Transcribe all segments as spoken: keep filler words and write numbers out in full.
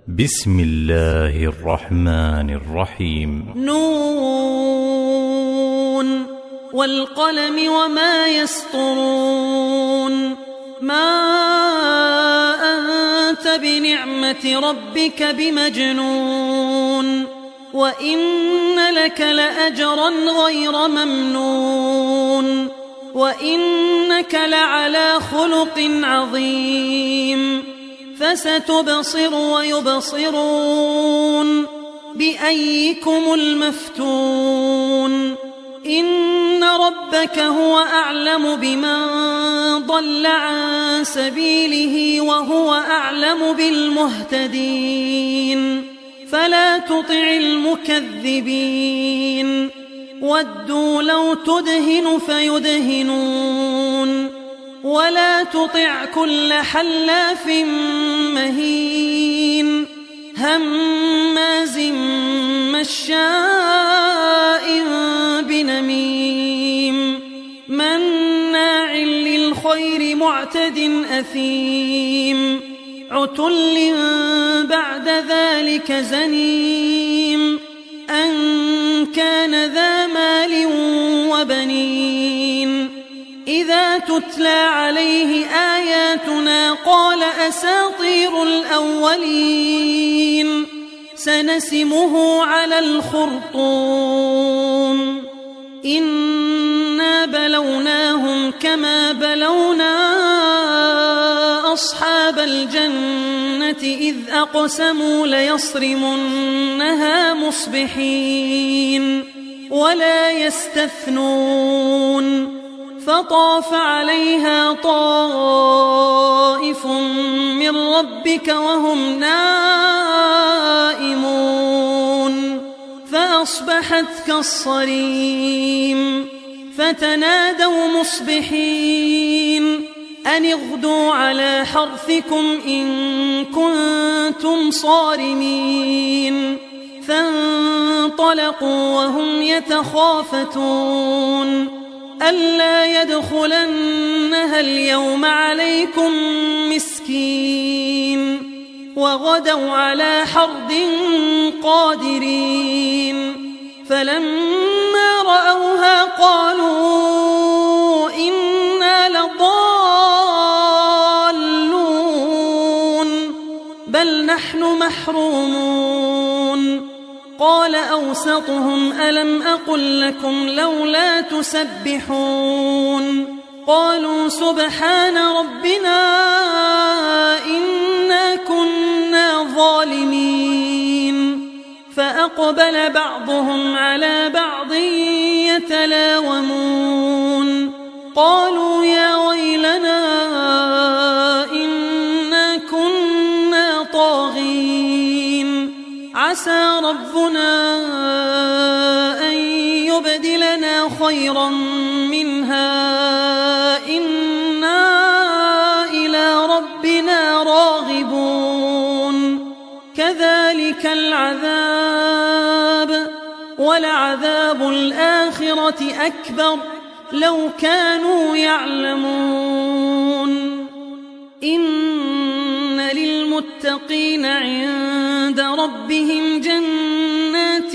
بسم الله الرحمن الرحيم. نون والقلم وما يسطرون. ما أنت بنعمة ربك بمجنون، وإن لك لأجرا غير ممنون، وإنك لعلى خلق عظيم. فستبصر ويبصرون بأيكم المفتون. إن ربك هو أعلم بمن ضل عن سبيله وهو أعلم بالمهتدين. فلا تطع المكذبين، ودوا لو تدهن فيدهنون. ولا تطع كل حلاف مهين، هماز مشاء بنميم، مناع للخير معتد أثيم، عتل بعد ذلك زنيم، أن كان ذا مال وبنين. إذا تتلى عليه آياتنا قال أساطير الأولين. سنسمه على الخرطوم. إنا بلوناهم كما بلونا أصحاب الجنة إذ أقسموا ليصرمنها مصبحين ولا يستثنون. فطاف عليها طائف من ربك وهم نائمون، فأصبحت كالصريم. فتنادوا مصبحين أن اغدوا على حرثكم إن كنتم صارمين. فانطلقوا وهم يتخافتون ألا يدخلنها اليوم عليكم مسكين. وغدوا على حرد قادرين. فلما رأوها قالوا إنا لضالون بل نحن محرومون. قال أوسطهم ألم أقل لكم لولا تسبحون. قالوا سبحان ربنا إنا كنا ظالمين. فأقبل بعضهم على بعض يتلاومون. قالوا يا ويلنا إنا كنا طاغين. عسى ربنا أن يبدلنا خيرا منها إنا إلى ربنا راغبون. كذلك العذاب ولعذاب الآخرة أكبر لو كانوا يعلمون. إن للمتقين عند ربهم جنات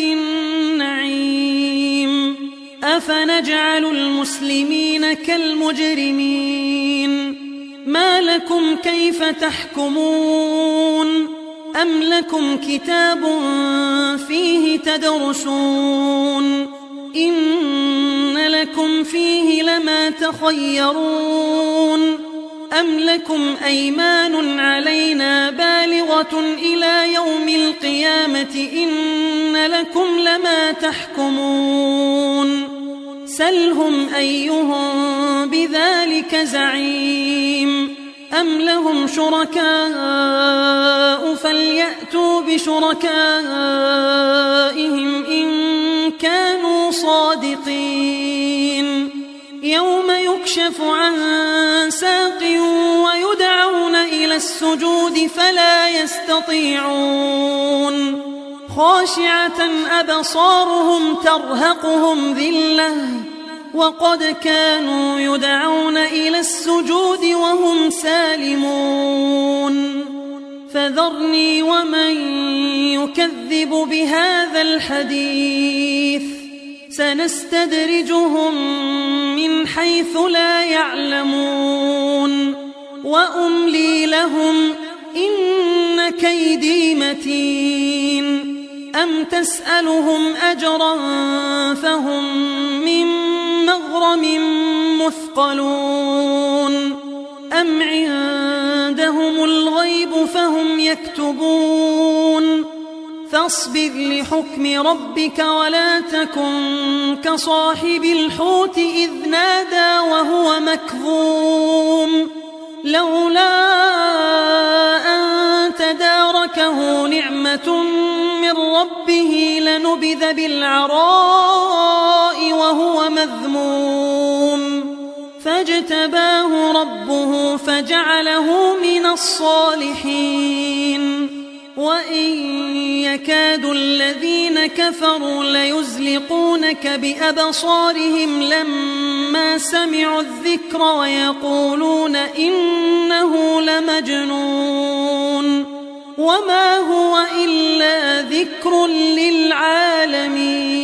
النعيم. أفنجعل المسلمين كالمجرمين؟ ما لكم كيف تحكمون؟ أم لكم كتاب فيه تدرسون؟ إن لكم فيه لما تخيرون. أم لكم أيمان علينا بالغة إلى يوم القيامة إن لكم لما تحكمون. سلهم أيهم بذلك زعيم. أم لهم شركاء فليأتوا بشركائهم إن كانوا صادقين. يوم يكشف عن ساق ويدعون إلى السجود فلا يستطيعون. خاشعة أبصارهم ترهقهم ذلة وقد كانوا يدعون إلى السجود وهم سالمون. فذرني ومن يكذب بهذا الحديث سنستدرجهم من حيث لا يعلمون وأملي لهم إن كيدي متين أم تسألهم أجرا فهم من مغرم مثقلون أم عندهم الغيب فهم يكتبون فاصبر لحكم ربك ولا تكن كصاحب الحوت إذ نادى وهو مكظوم لولا أن تداركه نعمة من ربه لنبذ بالعراء وهو مذموم فاجتباه ربه فجعله من الصالحين وإن يكاد الذين كفروا ليزلقونك بأبصارهم لما سمعوا الذكر ويقولون إنه لمجنون وما هو إلا ذكر للعالمين.